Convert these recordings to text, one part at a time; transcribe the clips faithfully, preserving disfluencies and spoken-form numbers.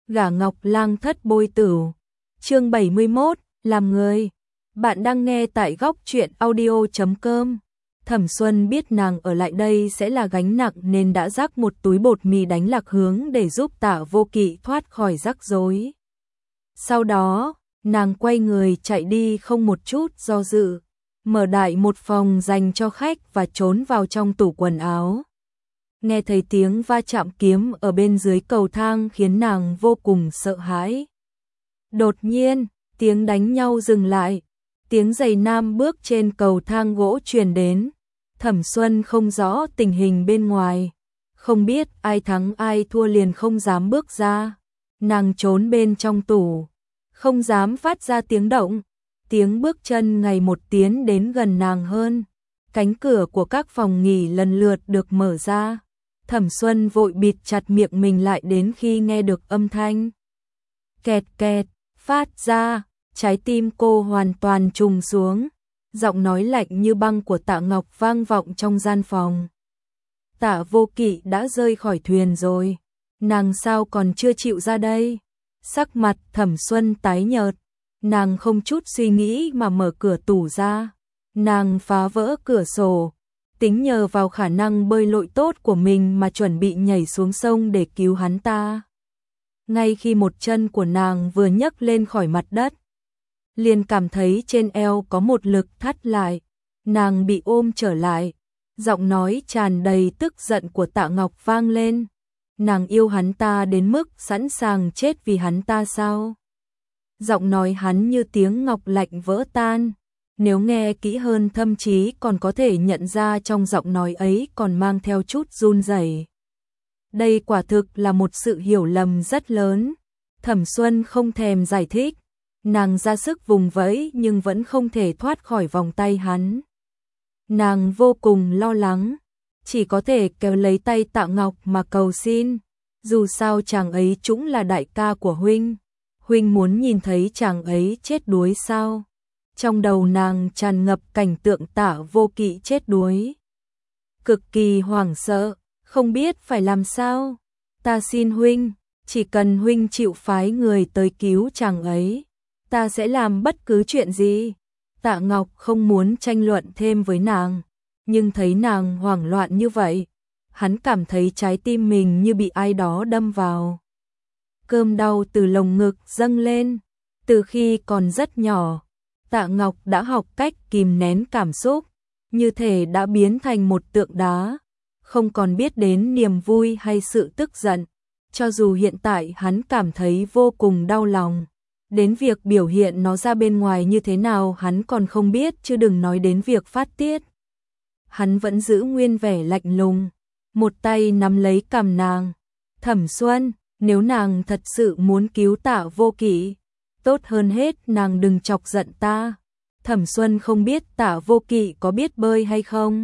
Gả Ngọc Lang thất bôi tửu. Chương bảy mươi mốt, làm người. Bạn đang nghe tại góc truyện audio chấm com. Thẩm Xuân biết nàng ở lại đây sẽ là gánh nặng nên đã rắc một túi bột mì đánh lạc hướng để giúp Tạ Vô Kỵ thoát khỏi rắc rối. Sau đó, nàng quay người chạy đi không một chút do dự, mở đại một phòng dành cho khách và trốn vào trong tủ quần áo. Nghe thấy tiếng va chạm kiếm ở bên dưới cầu thang khiến nàng vô cùng sợ hãi. Đột nhiên, tiếng đánh nhau dừng lại, tiếng giày nam bước trên cầu thang gỗ truyền đến. Thẩm Xuân không rõ tình hình bên ngoài, không biết ai thắng ai thua liền không dám bước ra. Nàng trốn bên trong tủ, không dám phát ra tiếng động. Tiếng bước chân ngày một tiến đến gần nàng hơn. Cánh cửa của các phòng nghỉ lần lượt được mở ra. Thẩm Xuân vội bịt chặt miệng mình lại đến khi nghe được âm thanh kẹt kẹt phát ra, trái tim cô hoàn toàn trùng xuống. Giọng nói lạnh như băng của Tạ Ngọc vang vọng trong gian phòng. Tạ Vô Kỵ đã rơi khỏi thuyền rồi, nàng sao còn chưa chịu ra đây? Sắc mặt Thẩm Xuân tái nhợt, nàng không chút suy nghĩ mà mở cửa tủ ra. Nàng phá vỡ cửa sổ, tính nhờ vào khả năng bơi lội tốt của mình mà chuẩn bị nhảy xuống sông để cứu hắn ta. Ngay khi một chân của nàng vừa nhấc lên khỏi mặt đất, liền cảm thấy trên eo có một lực thắt lại, nàng bị ôm trở lại. Giọng nói tràn đầy tức giận của Tạ Ngọc vang lên. Nàng yêu hắn ta đến mức sẵn sàng chết vì hắn ta sao? Giọng nói hắn như tiếng ngọc lạnh vỡ tan. Nếu nghe kỹ hơn thậm chí còn có thể nhận ra trong giọng nói ấy còn mang theo chút run rẩy. Đây quả thực là một sự hiểu lầm rất lớn. Thẩm Xuân không thèm giải thích. Nàng ra sức vùng vẫy nhưng vẫn không thể thoát khỏi vòng tay hắn. Nàng vô cùng lo lắng, chỉ có thể kéo lấy tay Tạ Ngọc mà cầu xin. Dù sao chàng ấy cũng là đại ca của huynh. Huynh muốn nhìn thấy chàng ấy chết đuối sao? Trong đầu nàng tràn ngập cảnh tượng Tạ Vô Kỵ chết đuối. Cực kỳ hoảng sợ, không biết phải làm sao. Ta xin huynh, chỉ cần huynh chịu phái người tới cứu chàng ấy, ta sẽ làm bất cứ chuyện gì. Tạ Ngọc không muốn tranh luận thêm với nàng, nhưng thấy nàng hoảng loạn như vậy, hắn cảm thấy trái tim mình như bị ai đó đâm vào. Cơn đau từ lồng ngực dâng lên. Từ khi còn rất nhỏ, Tạ Ngọc đã học cách kìm nén cảm xúc, như thể đã biến thành một tượng đá, không còn biết đến niềm vui hay sự tức giận. Cho dù hiện tại hắn cảm thấy vô cùng đau lòng, đến việc biểu hiện nó ra bên ngoài như thế nào hắn còn không biết, chứ đừng nói đến việc phát tiết. Hắn vẫn giữ nguyên vẻ lạnh lùng, một tay nắm lấy cằm nàng. Thẩm Xuân, nếu nàng thật sự muốn cứu Tạ Vô Kỵ, tốt hơn hết nàng đừng chọc giận ta. Thẩm Xuân không biết Tạ Vô Kỵ có biết bơi hay không.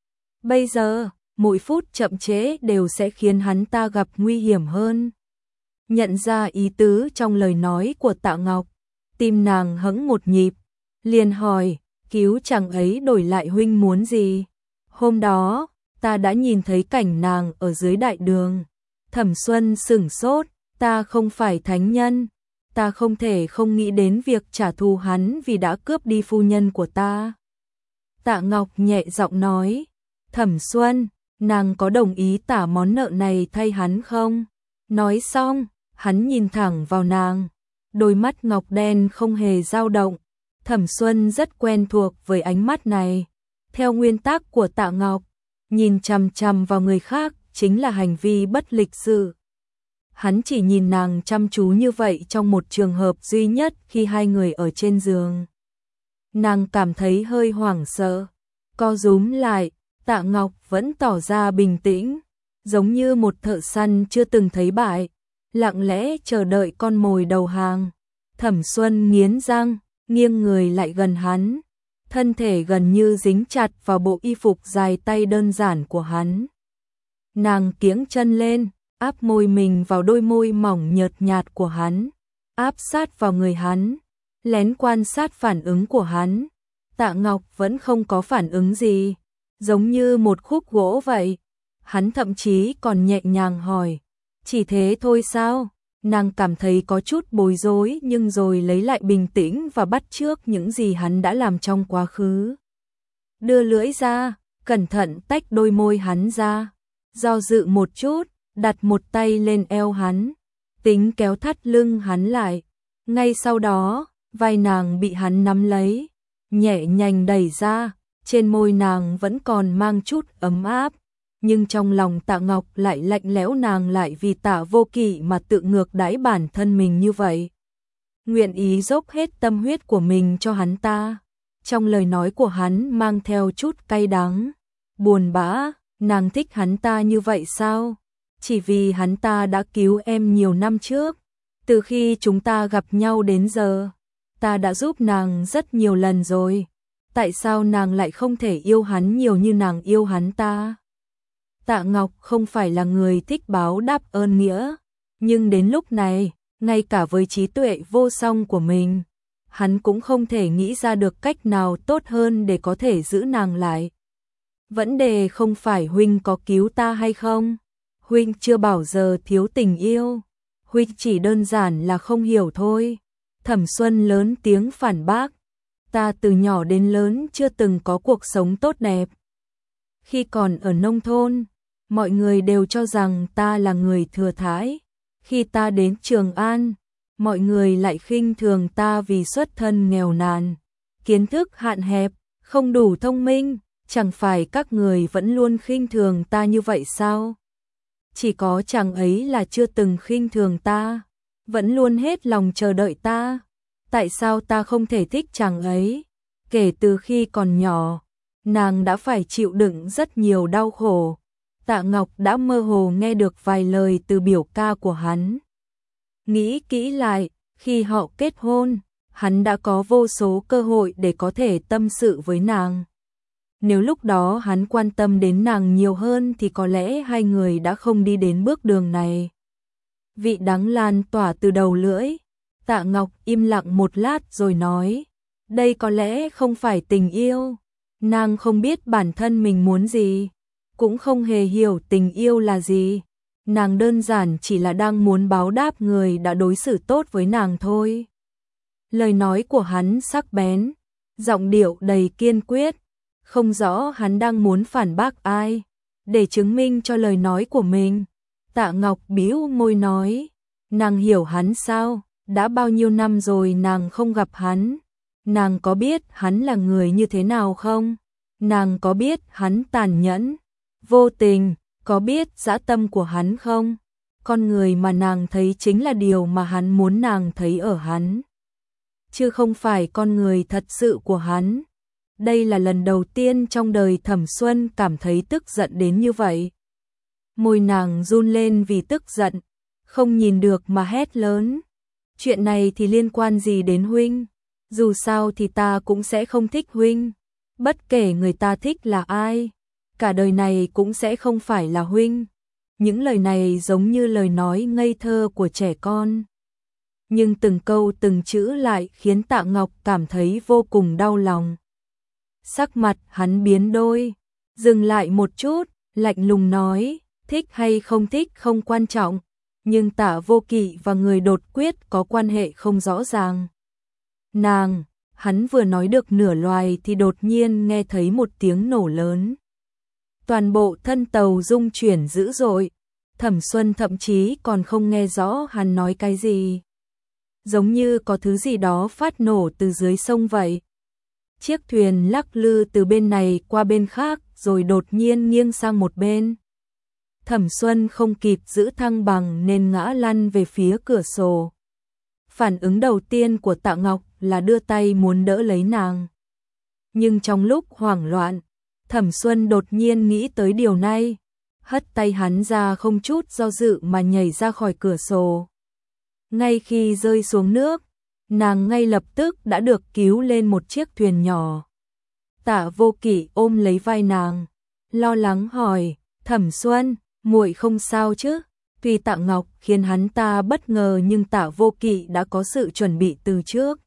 Bây giờ, mỗi phút chậm trễ đều sẽ khiến hắn ta gặp nguy hiểm hơn. Nhận ra ý tứ trong lời nói của Tạ Ngọc, tim nàng hững một nhịp, liền hỏi, cứu chàng ấy đổi lại huynh muốn gì? Hôm đó, ta đã nhìn thấy cảnh nàng ở dưới đại đường. Thẩm Xuân sửng sốt, ta không phải thánh nhân, ta không thể không nghĩ đến việc trả thù hắn vì đã cướp đi phu nhân của ta. Tạ Ngọc nhẹ giọng nói, Thẩm Xuân, nàng có đồng ý trả món nợ này thay hắn không? Nói xong, hắn nhìn thẳng vào nàng, đôi mắt ngọc đen không hề dao động. Thẩm Xuân rất quen thuộc với ánh mắt này. Theo nguyên tắc của Tạ Ngọc, nhìn chằm chằm vào người khác chính là hành vi bất lịch sự. Hắn chỉ nhìn nàng chăm chú như vậy trong một trường hợp duy nhất khi hai người ở trên giường. Nàng cảm thấy hơi hoảng sợ, co rúm lại. Tạ Ngọc vẫn tỏ ra bình tĩnh, giống như một thợ săn chưa từng thấy bại, lặng lẽ chờ đợi con mồi đầu hàng. Thẩm Xuân nghiến răng, nghiêng người lại gần hắn, thân thể gần như dính chặt vào bộ y phục dài tay đơn giản của hắn. Nàng kiễng chân lên, áp môi mình vào đôi môi mỏng nhợt nhạt của hắn, áp sát vào người hắn, lén quan sát phản ứng của hắn. Tạ Ngọc vẫn không có phản ứng gì, giống như một khúc gỗ vậy. Hắn thậm chí còn nhẹ nhàng hỏi, chỉ thế thôi sao? Nàng cảm thấy có chút bối rối nhưng rồi lấy lại bình tĩnh và bắt chước những gì hắn đã làm trong quá khứ. Đưa lưỡi ra, cẩn thận tách đôi môi hắn ra, do dự một chút, đặt một tay lên eo hắn, tính kéo thắt lưng hắn lại. Ngay sau đó, vai nàng bị hắn nắm lấy, nhẹ nhàng đẩy ra, trên môi nàng vẫn còn mang chút ấm áp, nhưng trong lòng Tạ Ngọc lại lạnh lẽo, nàng lại vì Tạ Vô Kỵ mà tự ngược đãi bản thân mình như vậy. Nguyện ý dốc hết tâm huyết của mình cho hắn ta. Trong lời nói của hắn mang theo chút cay đắng, buồn bã, nàng thích hắn ta như vậy sao? Chỉ vì hắn ta đã cứu em nhiều năm trước, từ khi chúng ta gặp nhau đến giờ, ta đã giúp nàng rất nhiều lần rồi. Tại sao nàng lại không thể yêu hắn nhiều như nàng yêu hắn ta? Tạ Ngọc không phải là người thích báo đáp ơn nghĩa, nhưng đến lúc này, ngay cả với trí tuệ vô song của mình, hắn cũng không thể nghĩ ra được cách nào tốt hơn để có thể giữ nàng lại. Vấn đề không phải huynh có cứu ta hay không, huynh chưa bao giờ thiếu tình yêu, huynh chỉ đơn giản là không hiểu thôi. Thẩm Xuân lớn tiếng phản bác, ta từ nhỏ đến lớn chưa từng có cuộc sống tốt đẹp. Khi còn ở nông thôn, mọi người đều cho rằng ta là người thừa thãi. Khi ta đến Trường An, mọi người lại khinh thường ta vì xuất thân nghèo nàn, kiến thức hạn hẹp, không đủ thông minh. Chẳng phải các người vẫn luôn khinh thường ta như vậy sao? Chỉ có chàng ấy là chưa từng khinh thường ta, vẫn luôn hết lòng chờ đợi ta. Tại sao ta không thể thích chàng ấy? Kể từ khi còn nhỏ, nàng đã phải chịu đựng rất nhiều đau khổ. Tạ Ngọc đã mơ hồ nghe được vài lời từ biểu ca của hắn. Nghĩ kỹ lại, khi họ kết hôn, hắn đã có vô số cơ hội để có thể tâm sự với nàng. Nếu lúc đó hắn quan tâm đến nàng nhiều hơn thì có lẽ hai người đã không đi đến bước đường này. Vị đắng lan tỏa từ đầu lưỡi. Tạ Ngọc im lặng một lát rồi nói, đây có lẽ không phải tình yêu. Nàng không biết bản thân mình muốn gì, cũng không hề hiểu tình yêu là gì. Nàng đơn giản chỉ là đang muốn báo đáp người đã đối xử tốt với nàng thôi. Lời nói của hắn sắc bén, giọng điệu đầy kiên quyết, không rõ hắn đang muốn phản bác ai. Để chứng minh cho lời nói của mình, Tạ Ngọc bĩu môi nói, nàng hiểu hắn sao? Đã bao nhiêu năm rồi nàng không gặp hắn, nàng có biết hắn là người như thế nào không? Nàng có biết hắn tàn nhẫn, vô tình, có biết dã tâm của hắn không? Con người mà nàng thấy chính là điều mà hắn muốn nàng thấy ở hắn, chứ không phải con người thật sự của hắn. Đây là lần đầu tiên trong đời Thẩm Xuân cảm thấy tức giận đến như vậy. Môi nàng run lên vì tức giận, không nhìn được mà hét lớn. Chuyện này thì liên quan gì đến huynh? Dù sao thì ta cũng sẽ không thích huynh. Bất kể người ta thích là ai, cả đời này cũng sẽ không phải là huynh. Những lời này giống như lời nói ngây thơ của trẻ con, nhưng từng câu từng chữ lại khiến Tạ Ngọc cảm thấy vô cùng đau lòng. Sắc mặt hắn biến đôi, dừng lại một chút, lạnh lùng nói, thích hay không thích không quan trọng, nhưng Tạ Vô Kỵ và người đột quyết có quan hệ không rõ ràng. Nàng, hắn vừa nói được nửa loài thì đột nhiên nghe thấy một tiếng nổ lớn. Toàn bộ thân tàu rung chuyển dữ dội, Thẩm Xuân thậm chí còn không nghe rõ hắn nói cái gì. Giống như có thứ gì đó phát nổ từ dưới sông vậy. Chiếc thuyền lắc lư từ bên này qua bên khác rồi đột nhiên nghiêng sang một bên. Thẩm Xuân không kịp giữ thăng bằng nên ngã lăn về phía cửa sổ. Phản ứng đầu tiên của Tạ Ngọc là đưa tay muốn đỡ lấy nàng. Nhưng trong lúc hoảng loạn, Thẩm Xuân đột nhiên nghĩ tới điều này, hất tay hắn ra không chút do dự mà nhảy ra khỏi cửa sổ. Ngay khi rơi xuống nước, nàng ngay lập tức đã được cứu lên một chiếc thuyền nhỏ. Tạ Vô Kỵ ôm lấy vai nàng, lo lắng hỏi, Thẩm Xuân, muội không sao chứ? Tuy Tạ Ngọc khiến hắn ta bất ngờ nhưng Tạ Vô Kỵ đã có sự chuẩn bị từ trước.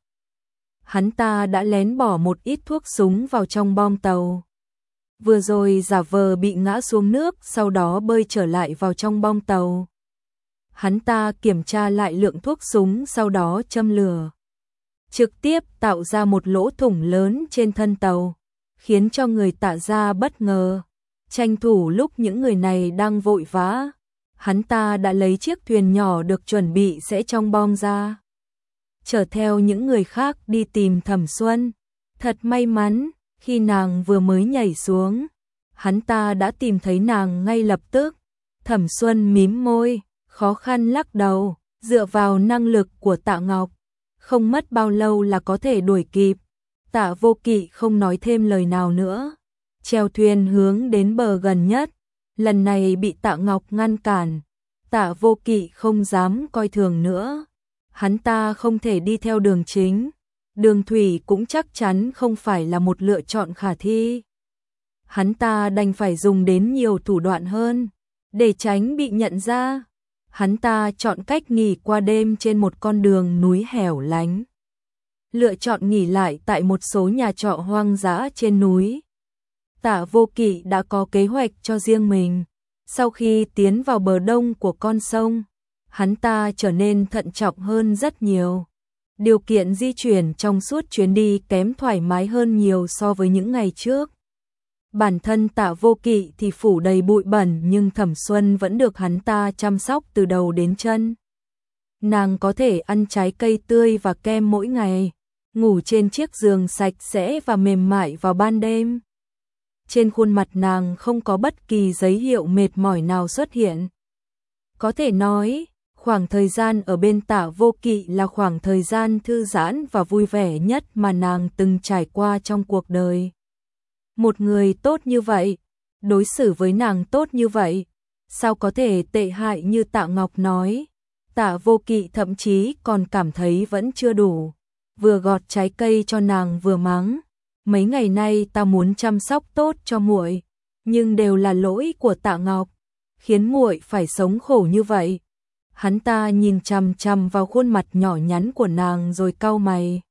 Hắn ta đã lén bỏ một ít thuốc súng vào trong bom tàu. Vừa rồi giả vờ bị ngã xuống nước, sau đó bơi trở lại vào trong bom tàu. Hắn ta kiểm tra lại lượng thuốc súng sau đó châm lửa. Trực tiếp tạo ra một lỗ thủng lớn trên thân tàu, khiến cho người Tạ gia bất ngờ. Tranh thủ lúc những người này đang vội vã, hắn ta đã lấy chiếc thuyền nhỏ được chuẩn bị sẽ trong bom ra, chở theo những người khác đi tìm Thẩm Xuân. Thật may mắn, khi nàng vừa mới nhảy xuống, hắn ta đã tìm thấy nàng ngay lập tức. Thẩm Xuân mím môi, khó khăn lắc đầu, dựa vào năng lực của Tạ Ngọc, không mất bao lâu là có thể đuổi kịp. Tạ Vô Kỵ không nói thêm lời nào nữa, chèo thuyền hướng đến bờ gần nhất. Lần này bị Tạ Ngọc ngăn cản, Tạ Vô Kỵ không dám coi thường nữa. Hắn ta không thể đi theo đường chính, đường thủy cũng chắc chắn không phải là một lựa chọn khả thi. Hắn ta đành phải dùng đến nhiều thủ đoạn hơn, để tránh bị nhận ra. Hắn ta chọn cách nghỉ qua đêm trên một con đường núi hẻo lánh, lựa chọn nghỉ lại tại một số nhà trọ hoang dã trên núi. Tạ Vô Kỵ đã có kế hoạch cho riêng mình. Sau khi tiến vào bờ đông của con sông, hắn ta trở nên thận trọng hơn rất nhiều. Điều kiện di chuyển trong suốt chuyến đi kém thoải mái hơn nhiều so với những ngày trước. Bản thân Tạ Vô Kỵ thì phủ đầy bụi bẩn, nhưng Thẩm Xuân vẫn được hắn ta chăm sóc từ đầu đến chân. Nàng có thể ăn trái cây tươi và kem mỗi ngày, ngủ trên chiếc giường sạch sẽ và mềm mại vào ban đêm. Trên khuôn mặt nàng không có bất kỳ dấu hiệu mệt mỏi nào xuất hiện. Có thể nói, khoảng thời gian ở bên Tạ Vô Kỵ là khoảng thời gian thư giãn và vui vẻ nhất mà nàng từng trải qua trong cuộc đời. Một người tốt như vậy, đối xử với nàng tốt như vậy, sao có thể tệ hại như Tạ Ngọc nói. Tạ Vô Kỵ thậm chí còn cảm thấy vẫn chưa đủ, vừa gọt trái cây cho nàng vừa mắng. Mấy ngày nay ta muốn chăm sóc tốt cho muội, nhưng đều là lỗi của Tạ Ngọc, khiến muội phải sống khổ như vậy. Hắn ta nhìn chằm chằm vào khuôn mặt nhỏ nhắn của nàng rồi cau mày.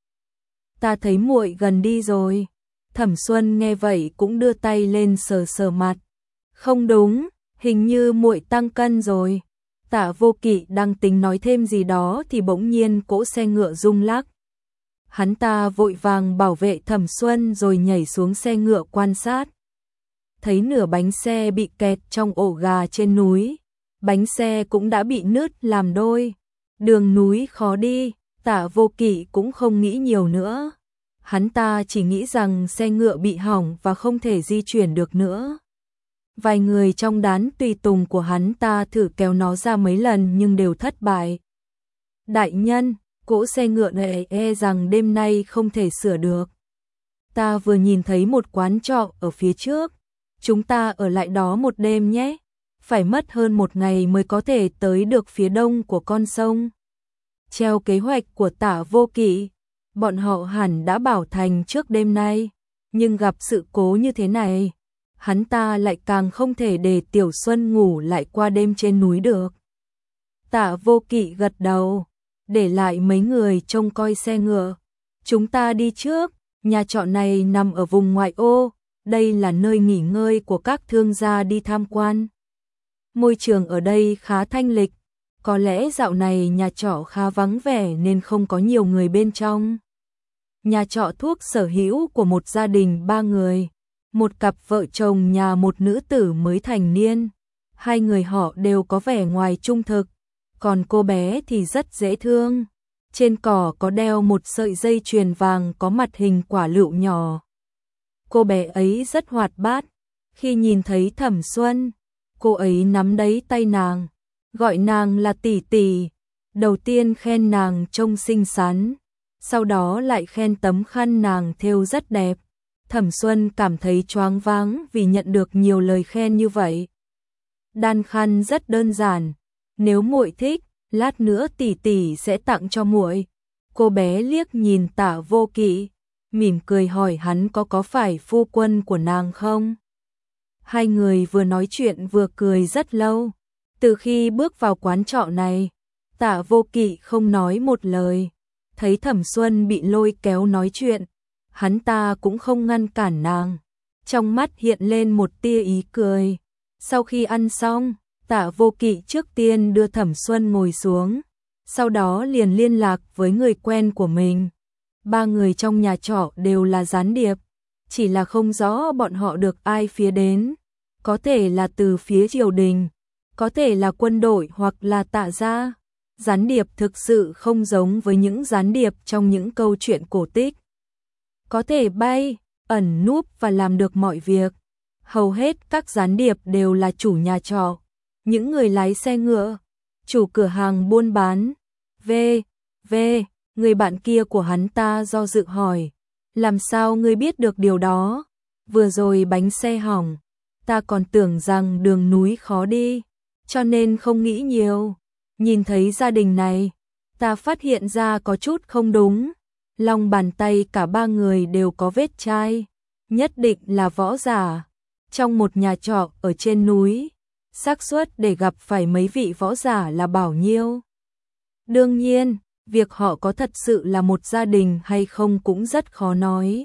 Ta thấy muội gần đi rồi. Thẩm Xuân nghe vậy cũng đưa tay lên sờ sờ mặt. Không đúng, hình như muội tăng cân rồi. Tạ Vô Kỵ đang tính nói thêm gì đó thì bỗng nhiên cỗ xe ngựa rung lắc. Hắn ta vội vàng bảo vệ Thẩm Xuân rồi nhảy xuống xe ngựa quan sát. Thấy nửa bánh xe bị kẹt trong ổ gà trên núi, bánh xe cũng đã bị nứt làm đôi. Đường núi khó đi, Tạ Vô Kỵ cũng không nghĩ nhiều nữa. Hắn ta chỉ nghĩ rằng xe ngựa bị hỏng và không thể di chuyển được nữa. Vài người trong đám tùy tùng của hắn ta thử kéo nó ra mấy lần nhưng đều thất bại. Đại nhân, cỗ xe ngựa này e rằng đêm nay không thể sửa được. Ta vừa nhìn thấy một quán trọ ở phía trước. Chúng ta ở lại đó một đêm nhé. Phải mất hơn một ngày mới có thể tới được phía đông của con sông. Theo kế hoạch của Tạ Vô Kỵ, bọn họ hẳn đã bảo thành trước đêm nay. Nhưng gặp sự cố như thế này, hắn ta lại càng không thể để Tiểu Xuân ngủ lại qua đêm trên núi được. Tạ Vô Kỵ gật đầu, để lại mấy người trông coi xe ngựa. Chúng ta đi trước, nhà trọ này nằm ở vùng ngoại ô, đây là nơi nghỉ ngơi của các thương gia đi tham quan. Môi trường ở đây khá thanh lịch, có lẽ dạo này nhà trọ khá vắng vẻ nên không có nhiều người bên trong. Nhà trọ thuốc sở hữu của một gia đình ba người, một cặp vợ chồng nhà một nữ tử mới thành niên. Hai người họ đều có vẻ ngoài trung thực, còn cô bé thì rất dễ thương. Trên cỏ có đeo một sợi dây chuyền vàng có mặt hình quả lựu nhỏ. Cô bé ấy rất hoạt bát. Khi nhìn thấy Thẩm Xuân, cô ấy nắm lấy tay nàng, gọi nàng là tỷ tỷ. Đầu tiên khen nàng trông xinh xắn, sau đó lại khen tấm khăn nàng thêu rất đẹp. Thẩm Xuân cảm thấy choáng váng vì nhận được nhiều lời khen như vậy. Đan khăn rất đơn giản, nếu muội thích, lát nữa tỷ tỷ sẽ tặng cho muội. Cô bé liếc nhìn Tạ Vô Kỵ, mỉm cười hỏi hắn có có phải phu quân của nàng không. Hai người vừa nói chuyện vừa cười rất lâu. Từ khi bước vào quán trọ này, Tạ Vô Kỵ không nói một lời. Thấy Thẩm Xuân bị lôi kéo nói chuyện, hắn ta cũng không ngăn cản nàng. Trong mắt hiện lên một tia ý cười. Sau khi ăn xong, Tạ Vô Kỵ trước tiên đưa Thẩm Xuân ngồi xuống, sau đó liền liên lạc với người quen của mình. Ba người trong nhà trọ đều là gián điệp, chỉ là không rõ bọn họ được ai phía đến, có thể là từ phía triều đình, có thể là quân đội hoặc là Tạ gia. Gián điệp thực sự không giống với những gián điệp trong những câu chuyện cổ tích. Có thể bay, ẩn núp và làm được mọi việc. Hầu hết các gián điệp đều là chủ nhà trọ, những người lái xe ngựa, chủ cửa hàng buôn bán. V, V, người bạn kia của hắn ta do dự hỏi, làm sao ngươi biết được điều đó? Vừa rồi bánh xe hỏng, ta còn tưởng rằng đường núi khó đi, cho nên không nghĩ nhiều. Nhìn thấy gia đình này, ta phát hiện ra có chút không đúng. Lòng bàn tay cả ba người đều có vết chai, nhất định là võ giả. Trong một nhà trọ ở trên núi, xác suất để gặp phải mấy vị võ giả là bao nhiêu? Đương nhiên, việc họ có thật sự là một gia đình hay không cũng rất khó nói.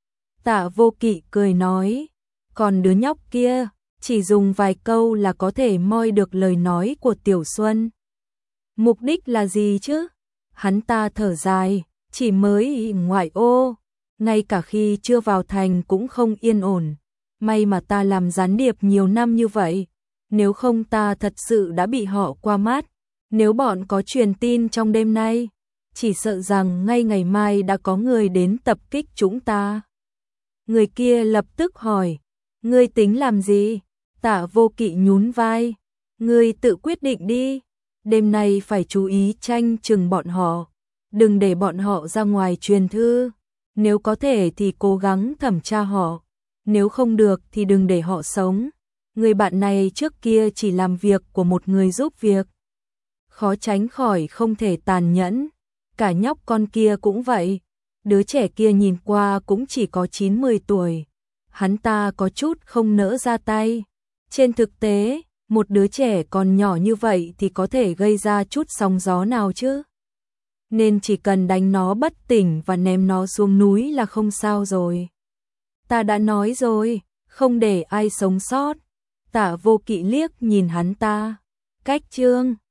Tạ Vô Kỵ cười nói, còn đứa nhóc kia, chỉ dùng vài câu là có thể moi được lời nói của Tiểu Xuân. Mục đích là gì chứ? Hắn ta thở dài, chỉ mới ngoại ô, ngay cả khi chưa vào thành cũng không yên ổn. May mà ta làm gián điệp nhiều năm như vậy, nếu không ta thật sự đã bị họ qua mắt. Nếu bọn có truyền tin trong đêm nay, chỉ sợ rằng ngay ngày mai đã có người đến tập kích chúng ta. Người kia lập tức hỏi, ngươi tính làm gì? Tạ Vô Kỵ nhún vai, ngươi tự quyết định đi. Đêm nay phải chú ý tranh chừng bọn họ, đừng để bọn họ ra ngoài truyền thư. Nếu có thể thì cố gắng thẩm tra họ, nếu không được thì đừng để họ sống. Người bạn này trước kia chỉ làm việc của một người giúp việc, khó tránh khỏi không thể tàn nhẫn. Cả nhóc con kia cũng vậy, đứa trẻ kia nhìn qua cũng chỉ có chín mười tuổi. Hắn ta có chút không nỡ ra tay. Trên thực tế, một đứa trẻ còn nhỏ như vậy thì có thể gây ra chút sóng gió nào chứ? Nên chỉ cần đánh nó bất tỉnh và ném nó xuống núi là không sao rồi. Ta đã nói rồi, không để ai sống sót. Tạ Vô Kỵ liếc nhìn hắn ta. Cách chương